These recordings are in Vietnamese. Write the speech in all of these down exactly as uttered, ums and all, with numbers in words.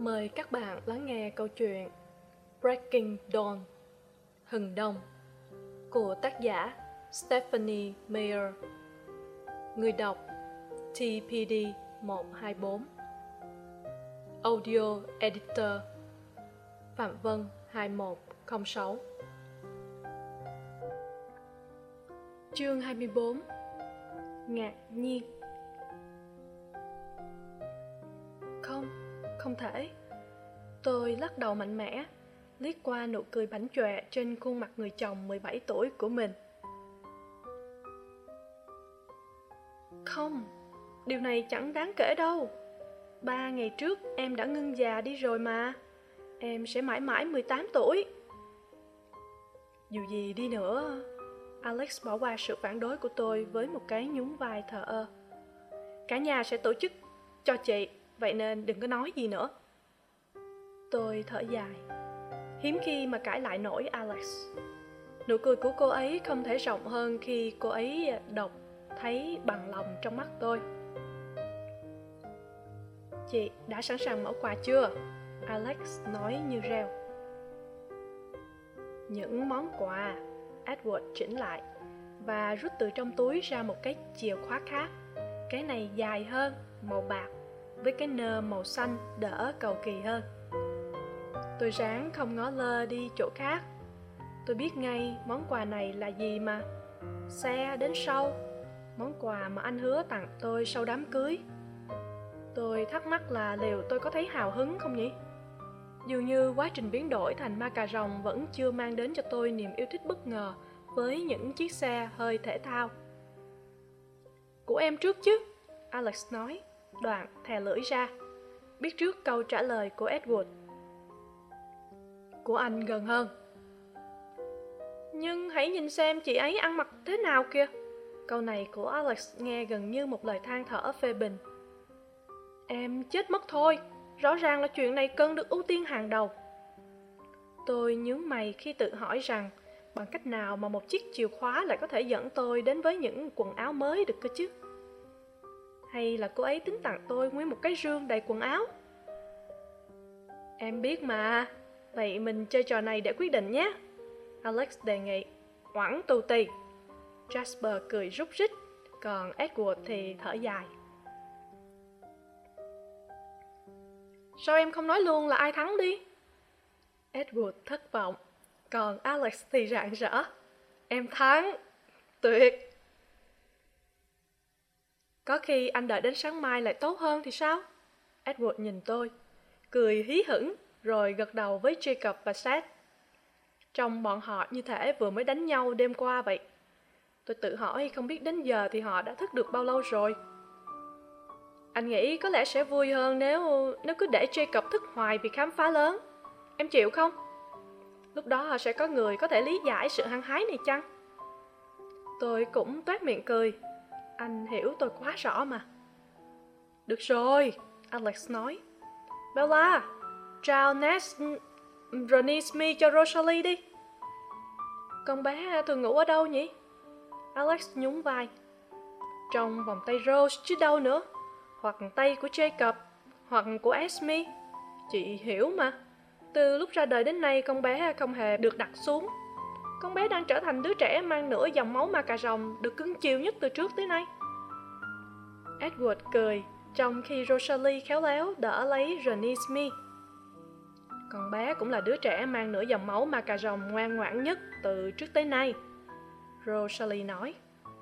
Mời các bạn lắng nghe câu chuyện Breaking Dawn, Hừng Đông của tác giả Stephanie Meyer. Người đọc T P D một hai bốn. Audio Editor Phạm Vân hai một không sáu. Chương hai mươi bốn. Ngạc nhiên. Không, không thể. Tôi lắc đầu mạnh mẽ, liếc qua nụ cười bảnh chọe trên khuôn mặt người chồng mười bảy tuổi của mình. Không, điều này chẳng đáng kể đâu. Ba ngày trước em đã ngưng già đi rồi mà. Em sẽ mãi mãi mười tám tuổi. Dù gì đi nữa, Alex bỏ qua sự phản đối của tôi với một cái nhún vai thờ ơ. Cả nhà sẽ tổ chức cho chị, vậy nên đừng có nói gì nữa. Tôi thở dài, hiếm khi mà cãi lại nổi Alex. Nụ cười của cô ấy không thể rộng hơn khi cô ấy đọc thấy bằng lòng trong mắt tôi. Chị đã sẵn sàng mở quà chưa? Alex nói như reo. Những món quà, Edward chỉnh lại và rút từ trong túi ra một cái chìa khóa khác. Cái này dài hơn, màu bạc, với cái nơ màu xanh đỡ cầu kỳ hơn. Tôi ráng không ngó lơ đi chỗ khác. Tôi biết ngay món quà này là gì mà. Xe đến sau, món quà mà anh hứa tặng tôi sau đám cưới. Tôi thắc mắc là liệu tôi có thấy hào hứng không nhỉ? Dường như quá trình biến đổi thành ma cà rồng vẫn chưa mang đến cho tôi niềm yêu thích bất ngờ với những chiếc xe hơi thể thao. Của em trước chứ, Alex nói, đoạn thè lưỡi ra, biết trước câu trả lời của Edward. Của anh gần hơn. Nhưng hãy nhìn xem chị ấy ăn mặc thế nào kìa. Câu này của Alex nghe gần như một lời than thở phê bình. Em chết mất thôi, rõ ràng là chuyện này cần được ưu tiên hàng đầu. Tôi nhướng mày khi tự hỏi rằng bằng cách nào mà một chiếc chìa khóa lại có thể dẫn tôi đến với những quần áo mới được cơ chứ? Hay là cô ấy tính tặng tôi nguyên một cái rương đầy quần áo? Em biết mà, vậy mình chơi trò này để quyết định nhé. Alex đề nghị. Oẵng tù tì. Jasper cười rúc rích, còn Edward thì thở dài. Sao em không nói luôn là ai thắng đi? Edward thất vọng, còn Alex thì rạng rỡ. Em thắng. Tuyệt. Có khi anh đợi đến sáng mai lại tốt hơn thì sao? Edward nhìn tôi, cười hí hửng, rồi gật đầu với Jacob và Seth. Trông bọn họ như thể vừa mới đánh nhau đêm qua vậy. Tôi tự hỏi không biết đến giờ thì họ đã thức được bao lâu rồi. Anh nghĩ có lẽ sẽ vui hơn nếu nếu cứ để Jacob thức hoài vì khám phá lớn. Em chịu không? Lúc đó họ sẽ có người có thể lý giải sự hăng hái này chăng? Tôi cũng toét miệng cười. Anh hiểu tôi quá rõ mà. Được rồi, Alex nói. Bella, trao Ness Ronisme cho Rosalie đi. Con bé thường ngủ ở đâu nhỉ? Alex nhún vai. Trong vòng tay Rose chứ đâu nữa. Hoặc tay của Jacob, hoặc của Esme. Chị hiểu mà. Từ lúc ra đời đến nay con bé không hề được đặt xuống. Con bé đang trở thành đứa trẻ mang nửa dòng máu ma cà rồng được cưng chiều nhất từ trước tới nay. Edward cười, trong khi Rosalie khéo léo đỡ lấy Renesmee. Con bé cũng là đứa trẻ mang nửa dòng máu ma cà rồng ngoan ngoãn nhất từ trước tới nay, Rosalie nói.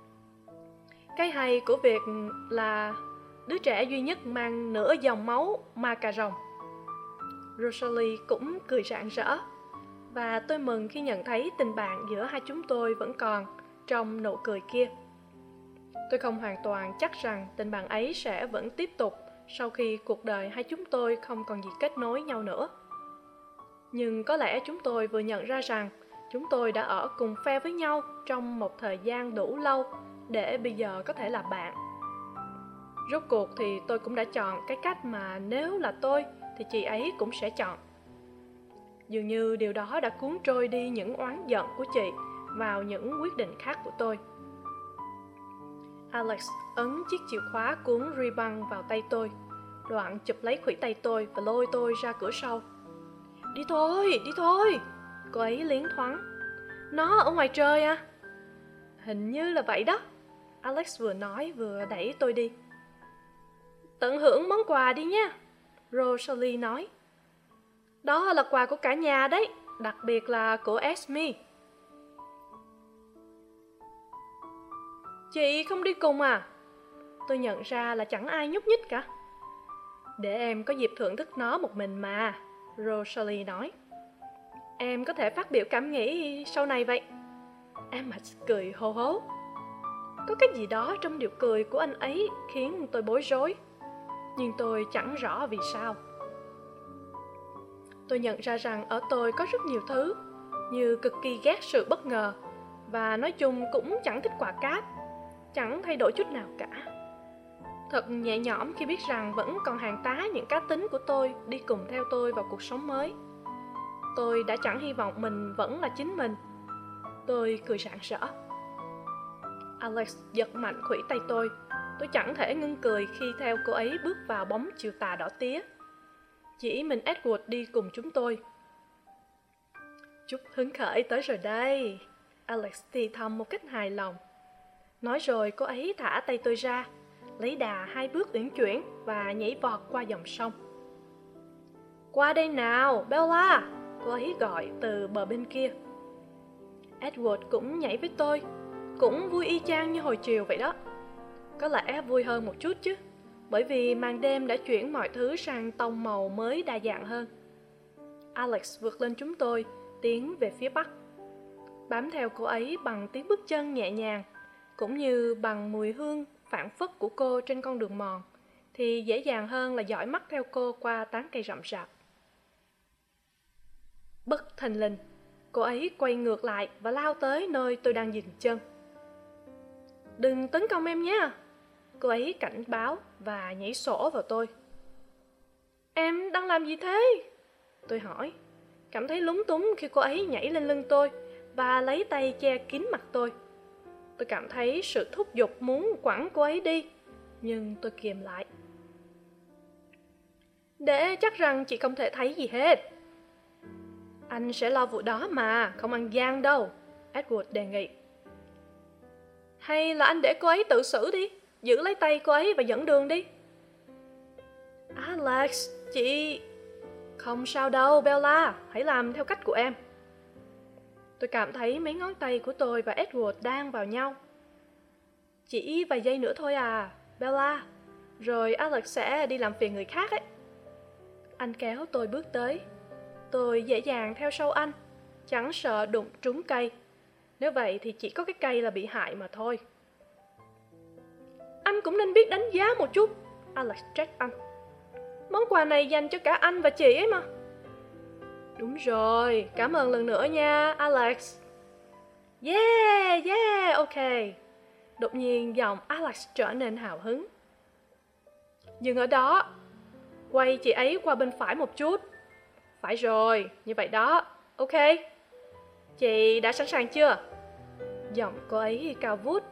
Cái hay của việc là đứa trẻ duy nhất mang nửa dòng máu ma cà rồng. Rosalie cũng cười rạng rỡ, và tôi mừng khi nhận thấy tình bạn giữa hai chúng tôi vẫn còn trong nụ cười kia. Tôi không hoàn toàn chắc rằng tình bạn ấy sẽ vẫn tiếp tục sau khi cuộc đời hai chúng tôi không còn gì kết nối nhau nữa. Nhưng có lẽ chúng tôi vừa nhận ra rằng chúng tôi đã ở cùng phe với nhau trong một thời gian đủ lâu để bây giờ có thể là bạn. Rốt cuộc thì tôi cũng đã chọn cái cách mà nếu là tôi thì chị ấy cũng sẽ chọn. Dường như điều đó đã cuốn trôi đi những oán giận của chị vào những quyết định khác của tôi. Alex ấn chiếc chìa khóa cuốn ribbon vào tay tôi, Đoạn chụp lấy khuỷu tay tôi và lôi tôi ra cửa sau. Đi thôi, đi thôi, cô ấy liến thoáng. Nó ở ngoài trời à? Hình như là vậy đó, Alex vừa nói vừa đẩy tôi đi. Tận hưởng món quà đi nha, Rosalie nói. Đó là quà của cả nhà đấy, đặc biệt là của Esme. Chị không đi cùng à? Tôi nhận ra là chẳng ai nhúc nhích cả. Để em có dịp thưởng thức nó một mình mà, Rosalie nói. Em có thể phát biểu cảm nghĩ sau này vậy. Emma cười hô hố. Có cái gì đó trong điệu cười của anh ấy khiến tôi bối rối, nhưng tôi chẳng rõ vì sao. Tôi nhận ra rằng ở tôi có rất nhiều thứ, như cực kỳ ghét sự bất ngờ, và nói chung cũng chẳng thích quả cáp, chẳng thay đổi chút nào cả. Thật nhẹ nhõm khi biết rằng vẫn còn hàng tá những cá tính của tôi đi cùng theo tôi vào cuộc sống mới. Tôi đã chẳng hy vọng mình vẫn là chính mình. Tôi cười rạng rỡ. Alex giật mạnh khuỷu tay tôi. Tôi chẳng thể ngưng cười khi theo cô ấy bước vào bóng chiều tà đỏ tía. Chỉ mình Edward đi cùng chúng tôi. Chút hứng khởi tới rồi đây, Alex thì thầm một cách hài lòng. Nói rồi cô ấy thả tay tôi ra, lấy đà hai bước uyển chuyển và nhảy vọt qua dòng sông. Qua đây nào, Bella, cô ấy gọi từ bờ bên kia. Edward cũng nhảy với tôi, cũng vui y chang như hồi chiều vậy đó. Có lẽ vui hơn một chút chứ, bởi vì màn đêm đã chuyển mọi thứ sang tông màu mới đa dạng hơn. Alex vượt lên chúng tôi, tiến về phía bắc. Bám theo cô ấy bằng tiếng bước chân nhẹ nhàng, cũng như bằng mùi hương phảng phất của cô trên con đường mòn, thì dễ dàng hơn là dõi mắt theo cô qua tán cây rậm rạp. Bất thình lình, cô ấy quay ngược lại và lao tới nơi tôi đang dừng chân. Đừng tấn công em nhé, cô ấy cảnh báo và nhảy sổ vào tôi. Em đang làm gì thế? Tôi hỏi, cảm thấy lúng túng khi cô ấy nhảy lên lưng tôi và lấy tay che kín mặt tôi. Tôi cảm thấy sự thúc giục muốn quẳng cô ấy đi, nhưng tôi kiềm lại. Để chắc rằng chị không thể thấy gì hết. Anh sẽ lo vụ đó mà, không ăn gian đâu, Edward đề nghị. Hay là anh để cô ấy tự xử đi, giữ lấy tay cô ấy và dẫn đường đi. Alex, chị... Không sao đâu, Bella, hãy làm theo cách của em. Tôi cảm thấy mấy ngón tay của tôi và Edward đang vào nhau. Chỉ vài giây nữa thôi à, Bella, rồi Alex sẽ đi làm phiền người khác ấy. Anh kéo tôi bước tới. Tôi dễ dàng theo sau anh, chẳng sợ đụng trúng cây. Nếu vậy thì chỉ có cái cây là bị hại mà thôi. Anh cũng nên biết đánh giá một chút, Alex trách anh. Món quà này dành cho cả anh và chị ấy mà. Đúng rồi, cảm ơn lần nữa nha, Alex. Yeah, yeah, ok. Đột nhiên giọng Alex trở nên hào hứng. Dừng ở đó. Quay chị ấy qua bên phải một chút. Phải rồi, như vậy đó, ok. Chị đã sẵn sàng chưa? Giọng cô ấy cao vút.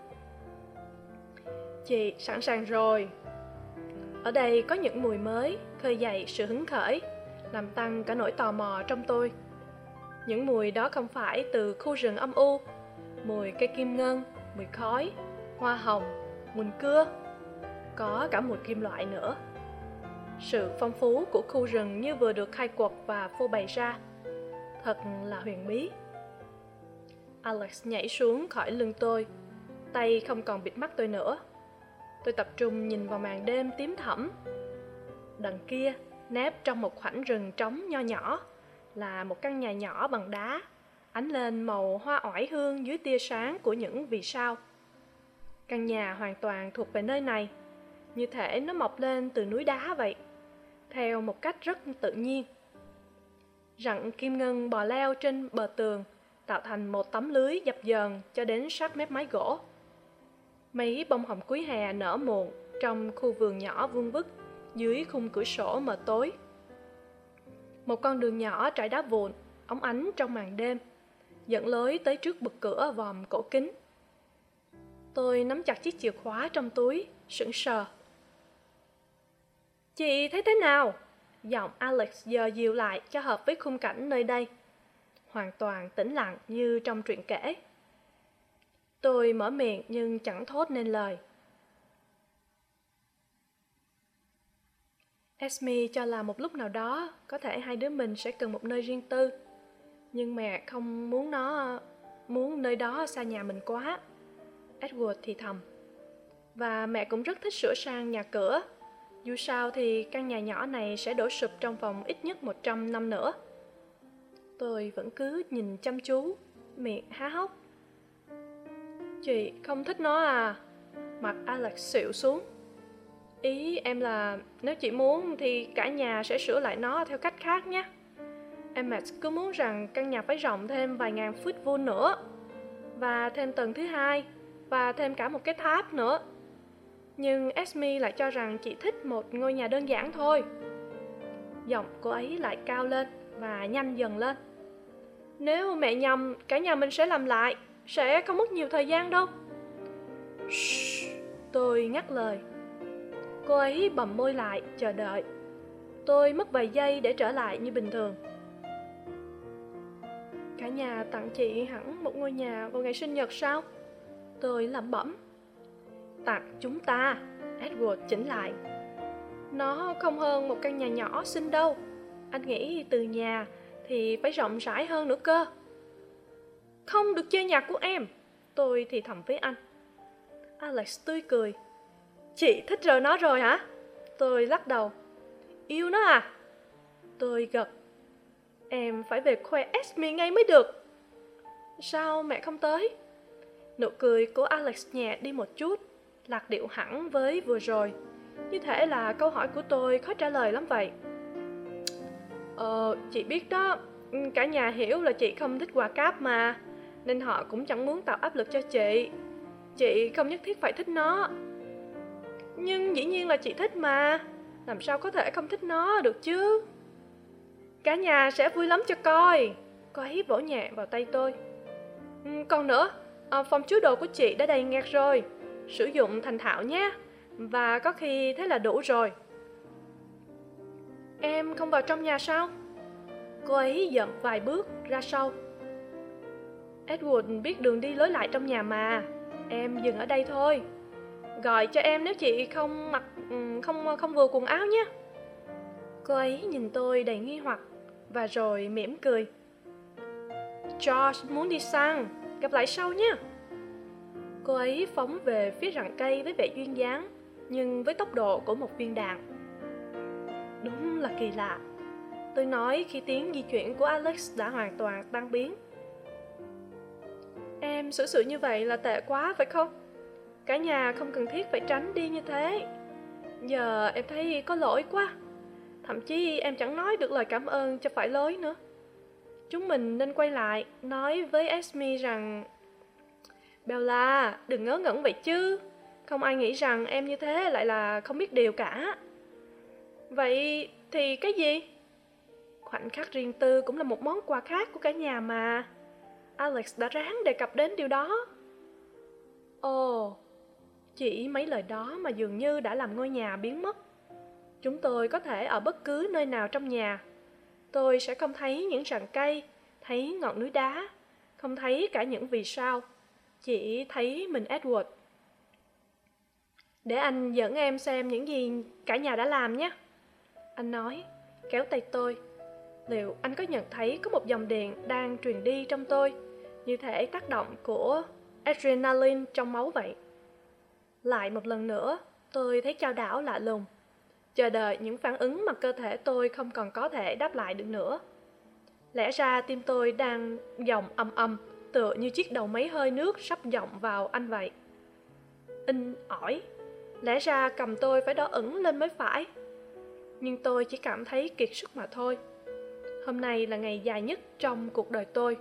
Chị sẵn sàng rồi. Ở đây có những mùi mới, khơi dậy sự hứng khởi, làm tăng cả nỗi tò mò trong tôi. Những mùi đó không phải từ khu rừng âm u, mùi cây kim ngân, mùi khói, hoa hồng, mùn cưa, có cả mùi kim loại nữa. Sự phong phú của khu rừng như vừa được khai quật và phô bày ra, thật là huyền bí. Alex nhảy xuống khỏi lưng tôi, tay không còn bịt mắt tôi nữa. Tôi tập trung nhìn vào màn đêm tím thẫm. Đằng kia, nép trong một khoảnh rừng trống nho nhỏ, là một căn nhà nhỏ bằng đá, ánh lên màu hoa oải hương dưới tia sáng của những vì sao. Căn nhà hoàn toàn thuộc về nơi này, như thể nó mọc lên từ núi đá vậy, theo một cách rất tự nhiên. Rặng kim ngân bò leo trên bờ tường, tạo thành một tấm lưới dập dờn cho đến sát mép mái gỗ. Mấy bông hồng cuối hè nở muộn trong khu vườn nhỏ vuông vức dưới khung cửa sổ mờ tối. Một con đường nhỏ trải đá vụn, óng ánh trong màn đêm, dẫn lối tới trước bậc cửa vòm cổ kính. Tôi nắm chặt chiếc chìa khóa trong túi, sững sờ. Chị thấy thế nào? Giọng Alex giờ dịu lại cho hợp với khung cảnh nơi đây. Hoàn toàn tĩnh lặng như trong truyện kể. Tôi mở miệng nhưng chẳng thốt nên lời. Esme cho là một lúc nào đó có thể hai đứa mình sẽ cần một nơi riêng tư. Nhưng mẹ không muốn nó muốn nơi đó xa nhà mình quá. Edward thì thầm. Và mẹ cũng rất thích sửa sang nhà cửa. Dù sao thì căn nhà nhỏ này sẽ đổ sụp trong vòng ít nhất một trăm năm nữa. Tôi vẫn cứ nhìn chăm chú, miệng há hốc. Chị không thích nó à? Mặt Alex xịu xuống. Ý em là nếu chị muốn thì cả nhà sẽ sửa lại nó theo cách khác nhé. Emmet cứ muốn rằng căn nhà phải rộng thêm vài ngàn feet vuông nữa. Và thêm tầng thứ hai. Và thêm cả một cái tháp nữa. Nhưng Esme lại cho rằng chị thích một ngôi nhà đơn giản thôi. Giọng cô ấy lại cao lên và nhanh dần lên. Nếu mẹ nhầm, cả nhà mình sẽ làm lại. Sẽ không mất nhiều thời gian đâu. Shhh, tôi ngắt lời. Cô ấy bầm môi lại, chờ đợi. Tôi mất vài giây để trở lại như bình thường. Cả nhà tặng chị hẳn một ngôi nhà vào ngày sinh nhật sao? Tôi lẩm bẩm. Tặng chúng ta, Edward chỉnh lại. Nó không hơn một căn nhà nhỏ xinh đâu. Anh nghĩ từ nhà thì phải rộng rãi hơn nữa cơ. Không được chơi nhạc của em, tôi thì thầm với anh. Alex tươi cười. Chị thích rờ nó rồi hả? Tôi lắc đầu. Yêu nó à? Tôi gật. Em phải về khoe Esme ngay mới được. Sao mẹ không tới? Nụ cười của Alex nhẹ đi một chút, lạc điệu hẳn với vừa rồi. Như thể là câu hỏi của tôi khó trả lời lắm vậy. Ờ, chị biết đó, cả nhà hiểu là chị không thích quà cáp mà, nên họ cũng chẳng muốn tạo áp lực cho chị. Chị không nhất thiết phải thích nó. Nhưng dĩ nhiên là chị thích mà, làm sao có thể không thích nó được chứ? Cả nhà sẽ vui lắm cho coi. Cô ấy vỗ nhẹ vào tay tôi. Ừ, còn nữa, à, phòng chứa đồ của chị đã đầy nghẹt rồi. Sử dụng thành thạo nhé. Và có khi thế là đủ rồi. Em không vào trong nhà sao? Cô ấy dậm vài bước ra sau. Edward biết đường đi lối lại trong nhà mà. Em dừng ở đây thôi. Gọi cho em nếu chị không mặc không không vừa quần áo nhé. Cô ấy nhìn tôi đầy nghi hoặc và rồi mỉm cười. George muốn đi săn, gặp lại sau nhé. Cô ấy phóng về phía rặng cây với vẻ duyên dáng, nhưng với tốc độ của một viên đạn. Đúng là kỳ lạ, tôi nói khi tiếng di chuyển của Alex đã hoàn toàn tan biến. Em xử sự như vậy là tệ quá phải không? Cả nhà không cần thiết phải tránh đi như thế. Giờ em thấy có lỗi quá. Thậm chí em chẳng nói được lời cảm ơn cho phải lối nữa. Chúng mình nên quay lại, nói với Esme rằng... Bella, đừng ngớ ngẩn vậy chứ. Không ai nghĩ rằng em như thế lại là không biết điều cả. Vậy thì cái gì? Khoảnh khắc riêng tư cũng là một món quà khác của cả nhà mà. Alex đã ráng đề cập đến điều đó. Ồ, chỉ mấy lời đó mà dường như đã làm ngôi nhà biến mất. Chúng tôi có thể ở bất cứ nơi nào trong nhà. Tôi sẽ không thấy những rặng cây, thấy ngọn núi đá, không thấy cả những vì sao. Chỉ thấy mình Edward. Để anh dẫn em xem những gì cả nhà đã làm nhé. Anh nói, kéo tay tôi. Liệu anh có nhận thấy có một dòng điện đang truyền đi trong tôi, như thể tác động của adrenaline trong máu vậy. Lại một lần nữa, tôi thấy chao đảo lạ lùng, chờ đợi những phản ứng mà cơ thể tôi không còn có thể đáp lại được nữa. Lẽ ra tim tôi đang dòng ầm ầm, tựa như chiếc đầu máy hơi nước sắp dọng vào anh vậy. In ỏi, lẽ ra cầm tôi phải đỏ ửng lên mới phải. Nhưng tôi chỉ cảm thấy kiệt sức mà thôi. Hôm nay là ngày dài nhất trong cuộc đời tôi.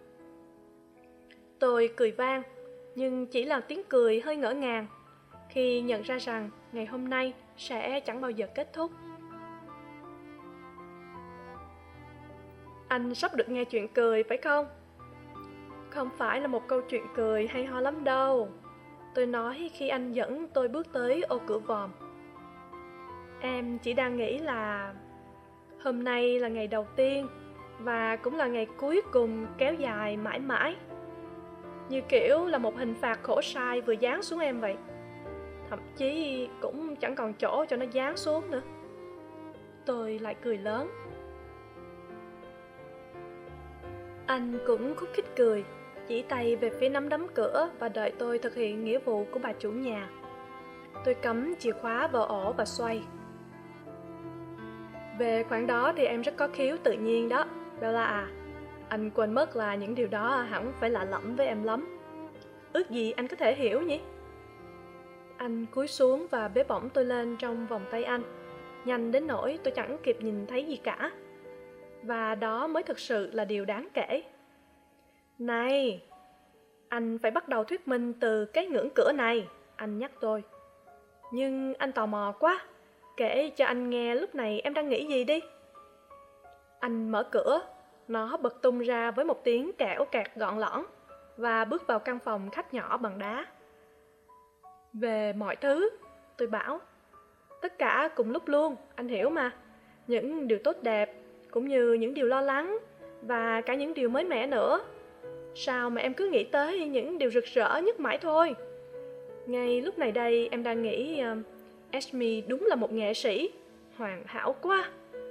Tôi cười vang, nhưng chỉ là tiếng cười hơi ngỡ ngàng, khi nhận ra rằng ngày hôm nay sẽ chẳng bao giờ kết thúc. Anh sắp được nghe chuyện cười phải không? Không phải là một câu chuyện cười hay ho lắm đâu, tôi nói khi anh dẫn tôi bước tới ô cửa vòm. Em chỉ đang nghĩ là hôm nay là ngày đầu tiên và cũng là ngày cuối cùng kéo dài mãi mãi. Như kiểu là một hình phạt khổ sai vừa giáng xuống em vậy. Thậm chí cũng chẳng còn chỗ cho nó giáng xuống nữa. Tôi lại cười lớn. Anh cũng khúc khích cười, chỉ tay về phía nắm đấm cửa và đợi tôi thực hiện nghĩa vụ của bà chủ nhà. Tôi cắm chìa khóa vào ổ và xoay. Về khoản đó thì em rất có khiếu tự nhiên đó, Bella à. Anh quên mất là những điều đó hẳn phải lạ lẫm với em lắm. Ước gì anh có thể hiểu nhỉ? Anh cúi xuống và bế bổng tôi lên trong vòng tay anh, nhanh đến nỗi tôi chẳng kịp nhìn thấy gì cả. Và đó mới thực sự là điều đáng kể. Này, anh phải bắt đầu thuyết minh từ cái ngưỡng cửa này, anh nhắc tôi. Nhưng anh tò mò quá, kể cho anh nghe lúc này em đang nghĩ gì đi. Anh mở cửa, nó bật tung ra với một tiếng kẽo kẹt gọn lõn và bước vào căn phòng khách nhỏ bằng đá. Về mọi thứ, tôi bảo. Tất cả cùng lúc luôn, anh hiểu mà. Những điều tốt đẹp, cũng như những điều lo lắng, và cả những điều mới mẻ nữa. Sao mà em cứ nghĩ tới những điều rực rỡ nhất mãi thôi? Ngay lúc này đây em đang nghĩ uh, Esme đúng là một nghệ sĩ, hoàn hảo quá.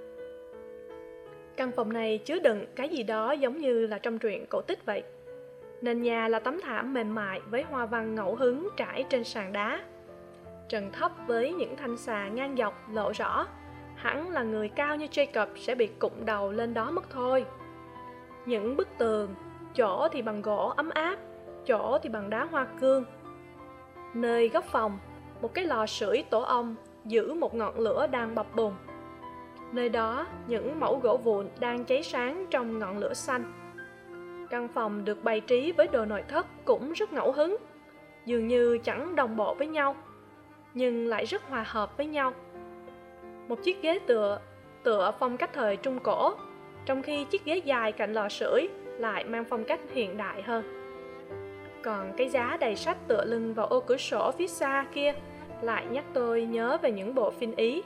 Căn phòng này chứa đựng cái gì đó giống như là trong truyện cổ tích vậy. Nền nhà là tấm thảm mềm mại với hoa văn ngẫu hứng trải trên sàn đá. Trần thấp với những thanh xà ngang dọc lộ rõ, hẳn là người cao như Jacob sẽ bị cụng đầu lên đó mất thôi. Những bức tường, chỗ thì bằng gỗ ấm áp, chỗ thì bằng đá hoa cương. Nơi góc phòng, một cái lò sưởi tổ ong giữ một ngọn lửa đang bập bùng. Nơi đó, những mẩu gỗ vụn đang cháy sáng trong ngọn lửa xanh. Căn phòng được bày trí với đồ nội thất cũng rất ngẫu hứng, dường như chẳng đồng bộ với nhau, nhưng lại rất hòa hợp với nhau. Một chiếc ghế tựa, tựa phong cách thời Trung Cổ, trong khi chiếc ghế dài cạnh lò sưởi lại mang phong cách hiện đại hơn. Còn cái giá đầy sách tựa lưng vào ô cửa sổ phía xa kia lại nhắc tôi nhớ về những bộ phim Ý.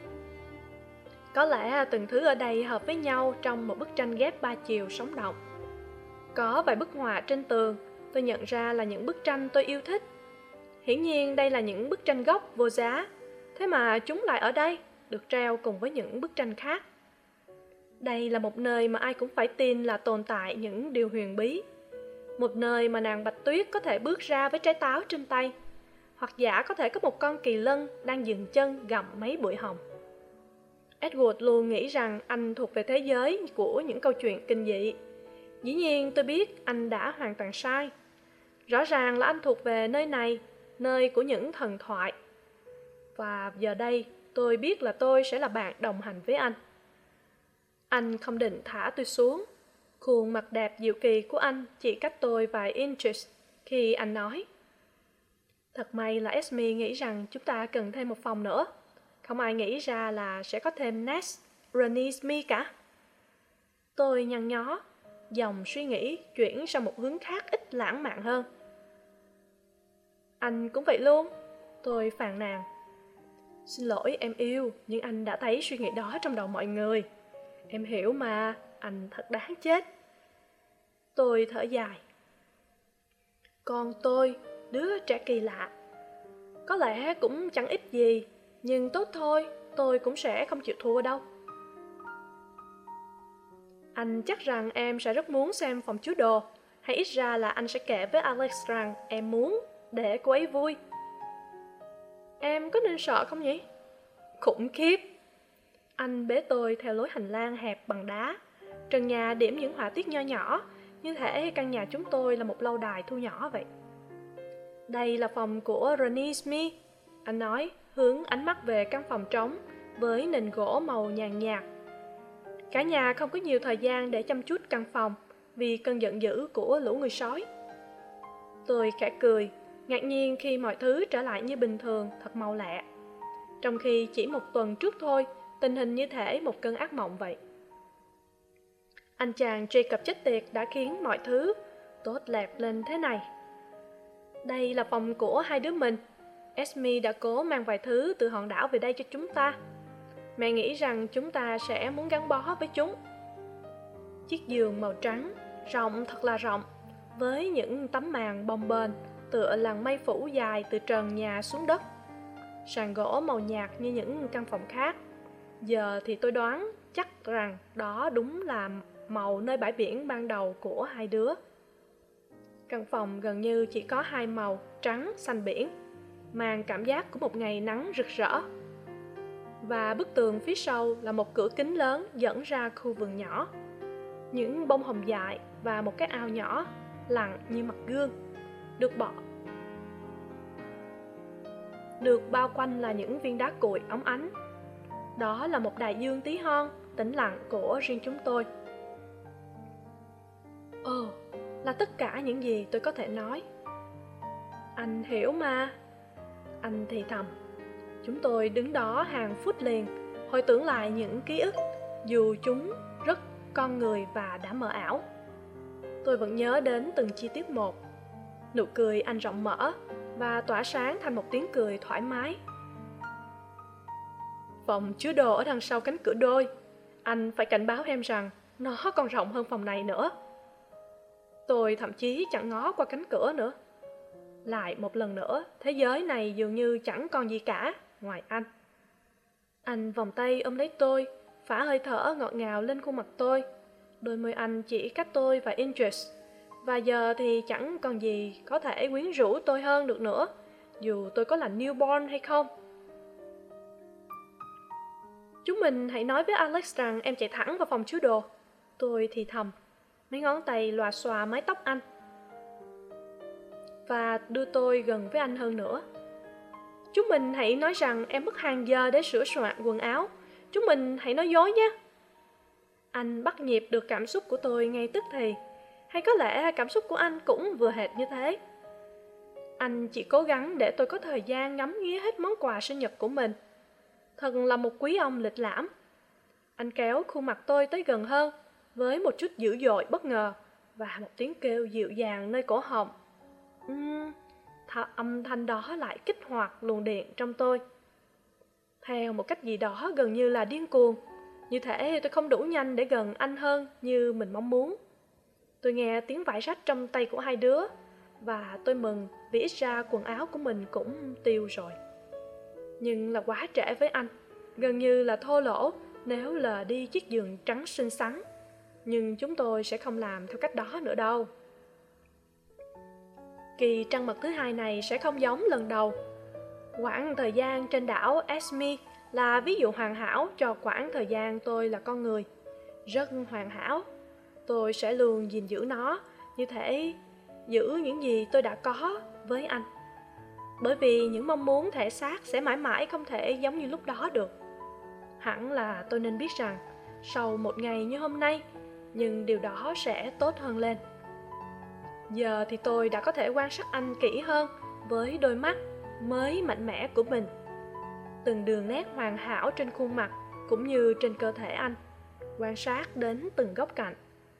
Có lẽ từng thứ ở đây hợp với nhau trong một bức tranh ghép ba chiều sống động. Có vài bức họa trên tường tôi nhận ra là những bức tranh tôi yêu thích. Hiển nhiên đây là những bức tranh gốc vô giá, thế mà chúng lại ở đây, được treo cùng với những bức tranh khác. Đây là một nơi mà ai cũng phải tin là tồn tại những điều huyền bí. Một nơi mà nàng Bạch Tuyết có thể bước ra với trái táo trên tay, hoặc giả có thể có một con kỳ lân đang dừng chân gặm mấy bụi hồng. Edward luôn nghĩ rằng anh thuộc về thế giới của những câu chuyện kinh dị. Dĩ nhiên tôi biết anh đã hoàn toàn sai. Rõ ràng là anh thuộc về nơi này, nơi của những thần thoại. Và giờ đây tôi biết là tôi sẽ là bạn đồng hành với anh. Anh không định thả tôi xuống. Khuôn mặt đẹp diệu kỳ của anh chỉ cách tôi vài inches khi anh nói. Thật may là Esme nghĩ rằng chúng ta cần thêm một phòng nữa. Không ai nghĩ ra là sẽ có thêm Nest, Ronnie Smith cả. Tôi nhăn nhó, dòng suy nghĩ chuyển sang một hướng khác ít lãng mạn hơn. Anh cũng vậy luôn, tôi phàn nàn. Xin lỗi em yêu, nhưng anh đã thấy suy nghĩ đó trong đầu mọi người. Em hiểu mà, anh thật đáng chết. Tôi thở dài. Còn tôi, đứa trẻ kỳ lạ. Có lẽ cũng chẳng ít gì, nhưng tốt thôi, tôi cũng sẽ không chịu thua đâu. Anh chắc rằng em sẽ rất muốn xem phòng chứa đồ, hay ít ra là anh sẽ kể với Alex rằng em muốn, để cô ấy vui. Em có nên sợ không nhỉ? Khủng khiếp. Anh bế tôi theo lối hành lang hẹp bằng đá. Trần nhà điểm những họa tiết nho nhỏ, như thể căn nhà chúng tôi là một lâu đài thu nhỏ vậy. Đây là phòng của Ronnie Smith, anh nói, hướng ánh mắt về căn phòng trống với nền gỗ màu nhàn nhạt. Cả nhà không có nhiều thời gian để chăm chút căn phòng vì cơn giận dữ của lũ người sói. Tôi khẽ cười, ngạc nhiên khi mọi thứ trở lại như bình thường thật mau lẹ. Trong khi chỉ một tuần trước thôi, tình hình như thể một cơn ác mộng vậy. Anh chàng Jacob chết tiệt đã khiến mọi thứ tốt đẹp lên thế này. Đây là phòng của hai đứa mình. Esme đã cố mang vài thứ từ hòn đảo về đây cho chúng ta. Mẹ nghĩ rằng chúng ta sẽ muốn gắn bó với chúng. Chiếc giường màu trắng, rộng thật là rộng, với những tấm màn bồng bềnh tựa làn mây phủ dài từ trần nhà xuống đất. Sàn gỗ màu nhạt như những căn phòng khác. Giờ thì tôi đoán chắc rằng đó đúng là màu nơi bãi biển ban đầu của hai đứa. Căn phòng gần như chỉ có hai màu trắng xanh biển, mang cảm giác của một ngày nắng rực rỡ. Và bức tường phía sau là một cửa kính lớn dẫn ra khu vườn nhỏ. Những bông hồng dại và một cái ao nhỏ lặng như mặt gương, được bỏ được bao quanh là những viên đá cuội óng ánh. Đó là một đại dương tí hon tĩnh lặng của riêng chúng tôi. Ồ, là tất cả những gì tôi có thể nói. Anh hiểu mà. Anh thì thầm. Chúng tôi đứng đó hàng phút liền, hồi tưởng lại những ký ức, dù chúng rất con người và đã mờ ảo. Tôi vẫn nhớ đến từng chi tiết một. Nụ cười anh rộng mở và tỏa sáng thành một tiếng cười thoải mái. Phòng chứa đồ ở đằng sau cánh cửa đôi. Anh phải cảnh báo em rằng nó còn rộng hơn phòng này nữa. Tôi thậm chí chẳng ngó qua cánh cửa nữa. Lại một lần nữa, thế giới này dường như chẳng còn gì cả ngoài anh. Anh vòng tay ôm lấy tôi, phả hơi thở ngọt ngào lên khuôn mặt tôi. Đôi môi anh chỉ cách tôi vài inches. Và giờ thì chẳng còn gì có thể quyến rũ tôi hơn được nữa, dù tôi có là newborn hay không. Chúng mình hãy nói với Alex rằng em chạy thẳng vào phòng chứa đồ. Tôi thì thầm, mấy ngón tay lòa xòa mái tóc anh. Và đưa tôi gần với anh hơn nữa. Chúng mình hãy nói rằng em mất hàng giờ để sửa soạn quần áo. Chúng mình hãy nói dối nhé. Anh bắt nhịp được cảm xúc của tôi ngay tức thì. Hay có lẽ cảm xúc của anh cũng vừa hệt như thế. Anh chỉ cố gắng để tôi có thời gian ngắm nghía hết món quà sinh nhật của mình. Thật là một quý ông lịch lãm. Anh kéo khuôn mặt tôi tới gần hơn, với một chút dữ dội bất ngờ, và một tiếng kêu dịu dàng nơi cổ họng. Uhm, th- âm thanh đó lại kích hoạt luồng điện trong tôi. Theo một cách gì đó gần như là điên cuồng, như thể tôi không đủ nhanh để gần anh hơn như mình mong muốn. Tôi nghe tiếng vải rách trong tay của hai đứa, và tôi mừng vì ít ra quần áo của mình cũng tiêu rồi. Nhưng là quá trễ với anh, gần như là thô lỗ nếu là đi chiếc giường trắng xinh xắn. Nhưng chúng tôi sẽ không làm theo cách đó nữa đâu. Kỳ trăng mật thứ hai này sẽ không giống lần đầu. Quãng thời gian trên đảo Esme là ví dụ hoàn hảo cho quãng thời gian tôi là con người. Rất hoàn hảo. Tôi sẽ luôn gìn giữ nó, như thể giữ những gì tôi đã có với anh. Bởi vì những mong muốn thể xác sẽ mãi mãi không thể giống như lúc đó được. Hẳn là tôi nên biết rằng, sau một ngày như hôm nay, nhưng điều đó sẽ tốt hơn lên. Giờ thì tôi đã có thể quan sát anh kỹ hơn với đôi mắt mới mạnh mẽ của mình. Từng đường nét hoàn hảo trên khuôn mặt cũng như trên cơ thể anh, quan sát đến từng góc cạnh.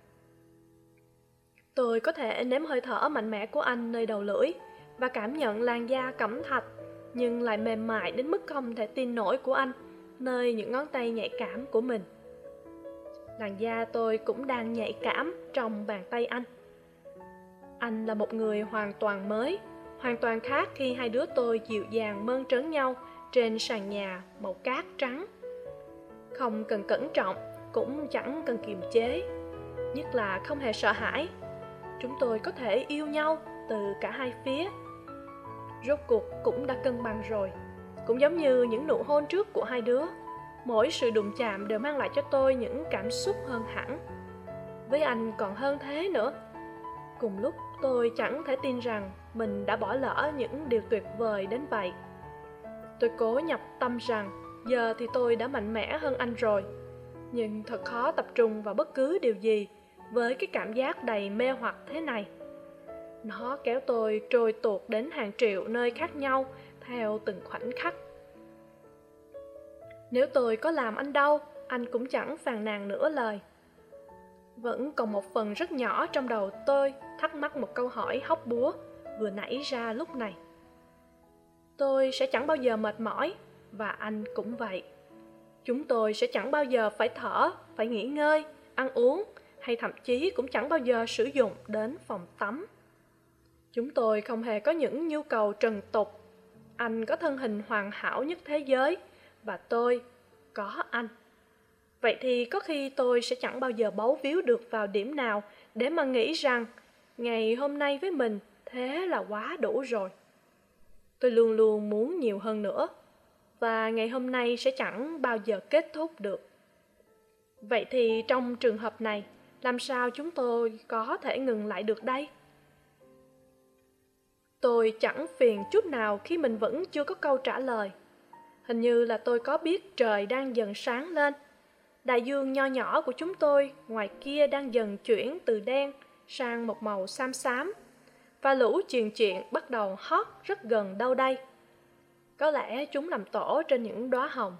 Tôi có thể nếm hơi thở mạnh mẽ của anh nơi đầu lưỡi và cảm nhận làn da cẩm thạch nhưng lại mềm mại đến mức không thể tin nổi của anh nơi những ngón tay nhạy cảm của mình. Làn da tôi cũng đang nhạy cảm trong bàn tay anh. Anh là một người hoàn toàn mới, hoàn toàn khác khi hai đứa tôi dịu dàng mơn trớn nhau trên sàn nhà màu cát trắng. Không cần cẩn trọng, cũng chẳng cần kiềm chế, nhất là không hề sợ hãi. Chúng tôi có thể yêu nhau từ cả hai phía. Rốt cuộc cũng đã cân bằng rồi. Cũng giống như những nụ hôn trước của hai đứa, mỗi sự đụng chạm đều mang lại cho tôi những cảm xúc hơn hẳn. Với anh còn hơn thế nữa. Cùng lúc tôi chẳng thể tin rằng mình đã bỏ lỡ những điều tuyệt vời đến vậy. Tôi cố nhập tâm rằng giờ thì tôi đã mạnh mẽ hơn anh rồi. Nhưng thật khó tập trung vào bất cứ điều gì với cái cảm giác đầy mê hoặc thế này. Nó kéo tôi trôi tuột đến hàng triệu nơi khác nhau theo từng khoảnh khắc. Nếu tôi có làm anh đau, anh cũng chẳng phàn nàn nửa lời. Vẫn còn một phần rất nhỏ trong đầu tôi thắc mắc một câu hỏi hóc búa vừa nảy ra lúc này. Tôi sẽ chẳng bao giờ mệt mỏi, và anh cũng vậy. Chúng tôi sẽ chẳng bao giờ phải thở, phải nghỉ ngơi, ăn uống, hay thậm chí cũng chẳng bao giờ sử dụng đến phòng tắm. Chúng tôi không hề có những nhu cầu trần tục. Anh có thân hình hoàn hảo nhất thế giới, và tôi có anh. Vậy thì có khi tôi sẽ chẳng bao giờ bấu víu được vào điểm nào để mà nghĩ rằng ngày hôm nay với mình thế là quá đủ rồi. Tôi luôn luôn muốn nhiều hơn nữa, và ngày hôm nay sẽ chẳng bao giờ kết thúc được. Vậy thì trong trường hợp này, làm sao chúng tôi có thể ngừng lại được đây? Tôi chẳng phiền chút nào khi mình vẫn chưa có câu trả lời. Hình như là tôi có biết trời đang dần sáng lên. Đại dương nho nhỏ của chúng tôi ngoài kia đang dần chuyển từ đen sang một màu xám xám, và lũ chuyền chuyện bắt đầu hót rất gần đâu đây. Có lẽ chúng làm tổ trên những đóa hồng.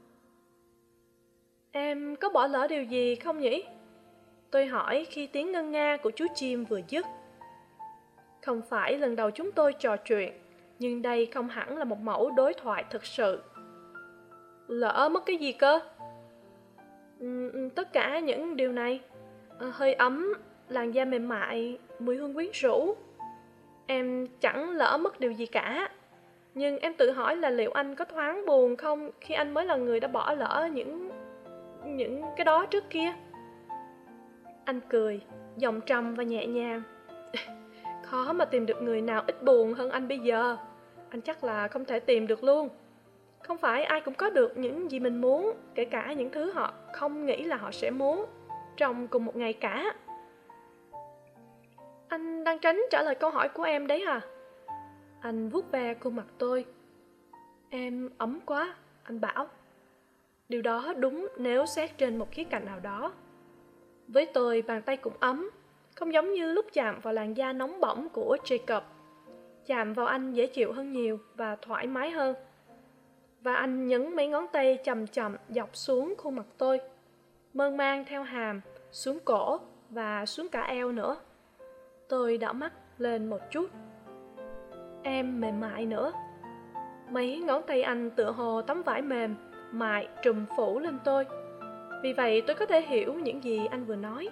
Em có bỏ lỡ điều gì không nhỉ? Tôi hỏi khi tiếng ngân nga của chú chim vừa dứt. Không phải lần đầu chúng tôi trò chuyện, nhưng đây không hẳn là một mẫu đối thoại thực sự. Lỡ mất cái gì cơ? Ừ, tất cả những điều này. À, hơi ấm, làn da mềm mại, mùi hương quyến rũ. Em chẳng lỡ mất điều gì cả. Nhưng em tự hỏi là liệu anh có thoáng buồn không khi anh mới là người đã bỏ lỡ những những cái đó trước kia? Anh cười, giọng trầm và nhẹ nhàng. Khó mà tìm được người nào ít buồn hơn anh bây giờ. Anh chắc là không thể tìm được luôn. Không phải ai cũng có được những gì mình muốn, kể cả những thứ họ không nghĩ là họ sẽ muốn trong cùng một ngày cả. Anh đang tránh trả lời câu hỏi của em đấy à? Anh vuốt ve khuôn mặt tôi. Em ấm quá, anh bảo. Điều đó đúng nếu xét trên một khía cạnh nào đó. Với tôi, bàn tay cũng ấm, không giống như lúc chạm vào làn da nóng bỏng của Jacob. Chạm vào anh dễ chịu hơn nhiều và thoải mái hơn. Và anh nhấn mấy ngón tay chậm chậm dọc xuống khuôn mặt tôi, mơn man theo hàm, xuống cổ và xuống cả eo nữa. Tôi đảo mắt lên một chút. Em mềm mại nữa. Mấy ngón tay anh tựa hồ tấm vải mềm, mại trùm phủ lên tôi. Vì vậy tôi có thể hiểu những gì anh vừa nói.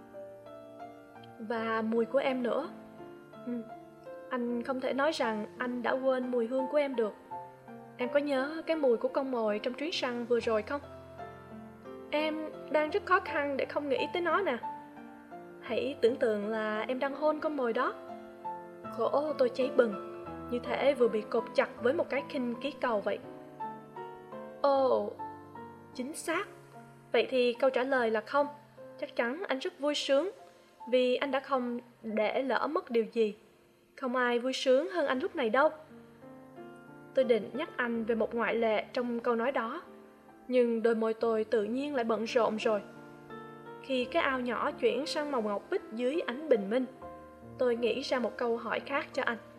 Và mùi của em nữa. Ừ. Anh không thể nói rằng anh đã quên mùi hương của em được. Em có nhớ cái mùi của con mồi trong chuyến săn vừa rồi không? Em đang rất khó khăn để không nghĩ tới nó nè. Hãy tưởng tượng là em đang hôn con mồi đó. Cổ tôi cháy bừng, như thể vừa bị cột chặt với một cái khinh khí cầu vậy. Ồ, chính xác. Vậy thì câu trả lời là không. Chắc chắn anh rất vui sướng, vì anh đã không để lỡ mất điều gì. Không ai vui sướng hơn anh lúc này đâu. Tôi định nhắc anh về một ngoại lệ trong câu nói đó, nhưng đôi môi tôi tự nhiên lại bận rộn rồi. Khi cái ao nhỏ chuyển sang màu ngọc bích dưới ánh bình minh, tôi nghĩ ra một câu hỏi khác cho anh.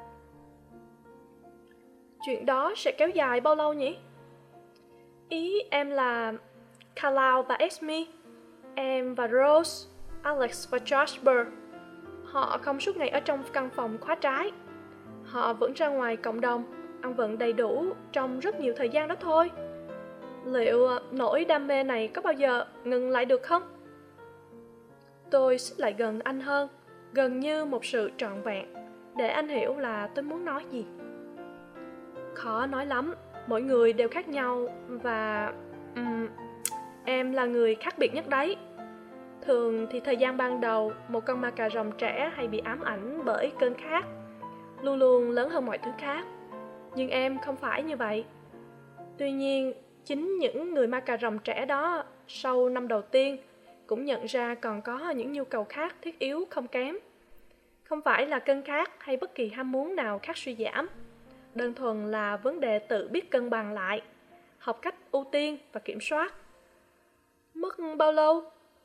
Chuyện đó sẽ kéo dài bao lâu nhỉ? Ý em là Carlisle và Esme, em và Rose, Alex và Jasper. Họ không suốt ngày ở trong căn phòng khóa trái. Họ vẫn ra ngoài cộng đồng, ăn vận đầy đủ trong rất nhiều thời gian đó thôi. Liệu nỗi đam mê này có bao giờ ngừng lại được không? Tôi xích lại gần anh hơn, gần như một sự trọn vẹn, để anh hiểu là tôi muốn nói gì. Khó nói lắm, mỗi người đều khác nhau và... Um, em là người khác biệt nhất đấy. Thường thì thời gian ban đầu, một con ma cà rồng trẻ hay bị ám ảnh bởi cơn khát, luôn luôn lớn hơn mọi thứ khác. Nhưng em không phải như vậy. Tuy nhiên, chính những người ma cà rồng trẻ đó, sau năm đầu tiên, cũng nhận ra còn có những nhu cầu khác thiết yếu không kém. Không phải là cơn khát hay bất kỳ ham muốn nào khác suy giảm. Đơn thuần là vấn đề tự biết cân bằng lại, học cách ưu tiên và kiểm soát. Mất bao lâu?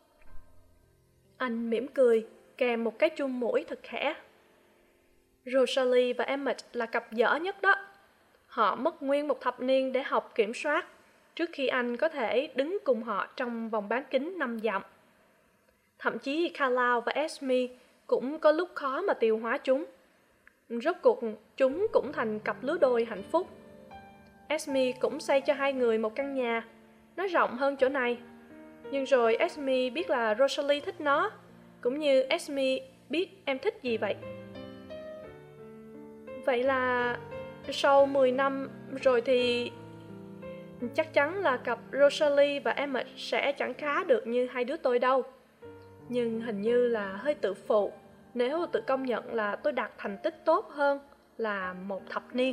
Anh mỉm cười, kèm một cái chung mũi thật khẽ. Rosalie và Emmett là cặp dở nhất đó. Họ mất nguyên một thập niên để học kiểm soát, trước khi anh có thể đứng cùng họ trong vòng bán kính năm dặm. Thậm chí Carlisle và Esme cũng có lúc khó mà tiêu hóa chúng. Rốt cuộc, chúng cũng thành cặp lứa đôi hạnh phúc. Esme cũng xây cho hai người một căn nhà, nó rộng hơn chỗ này. Nhưng rồi Esme biết là Rosalie thích nó, cũng như Esme biết em thích gì vậy. Vậy là sau mười năm rồi thì chắc chắn là cặp Rosalie và Emmett sẽ chẳng khá được như hai đứa tôi đâu. Nhưng hình như là hơi tự phụ nếu tự công nhận là tôi đạt thành tích tốt hơn là một thập niên.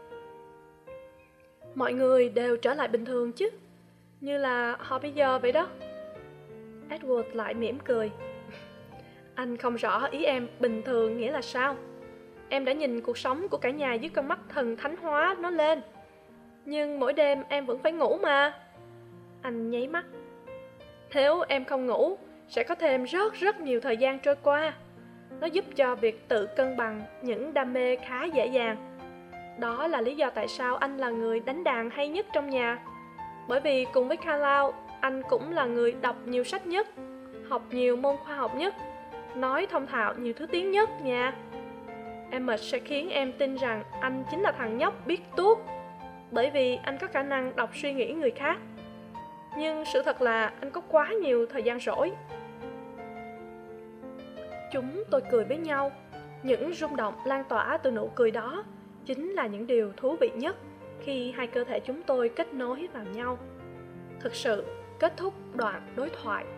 Mọi người đều trở lại bình thường chứ, như là họ bây giờ vậy đó. Edward lại mỉm cười. Anh không rõ ý em bình thường nghĩa là sao. Em đã nhìn cuộc sống của cả nhà dưới con mắt thần thánh hóa nó lên. Nhưng mỗi đêm em vẫn phải ngủ mà. Anh nháy mắt. Nếu em không ngủ, sẽ có thêm rất rất nhiều thời gian trôi qua. Nó giúp cho việc tự cân bằng những đam mê khá dễ dàng. Đó là lý do tại sao anh là người đánh đàn hay nhất trong nhà. Bởi vì cùng với Carlisle, anh cũng là người đọc nhiều sách nhất, học nhiều môn khoa học nhất, nói thông thạo nhiều thứ tiếng nhất nha. Emmet sẽ khiến em tin rằng anh chính là thằng nhóc biết tuốt, bởi vì anh có khả năng đọc suy nghĩ người khác. Nhưng sự thật là anh có quá nhiều thời gian rỗi. Chúng tôi cười với nhau. Những rung động lan tỏa từ nụ cười đó chính là những điều thú vị nhất khi hai cơ thể chúng tôi kết nối vào nhau. Thực sự kết thúc đoạn đối thoại.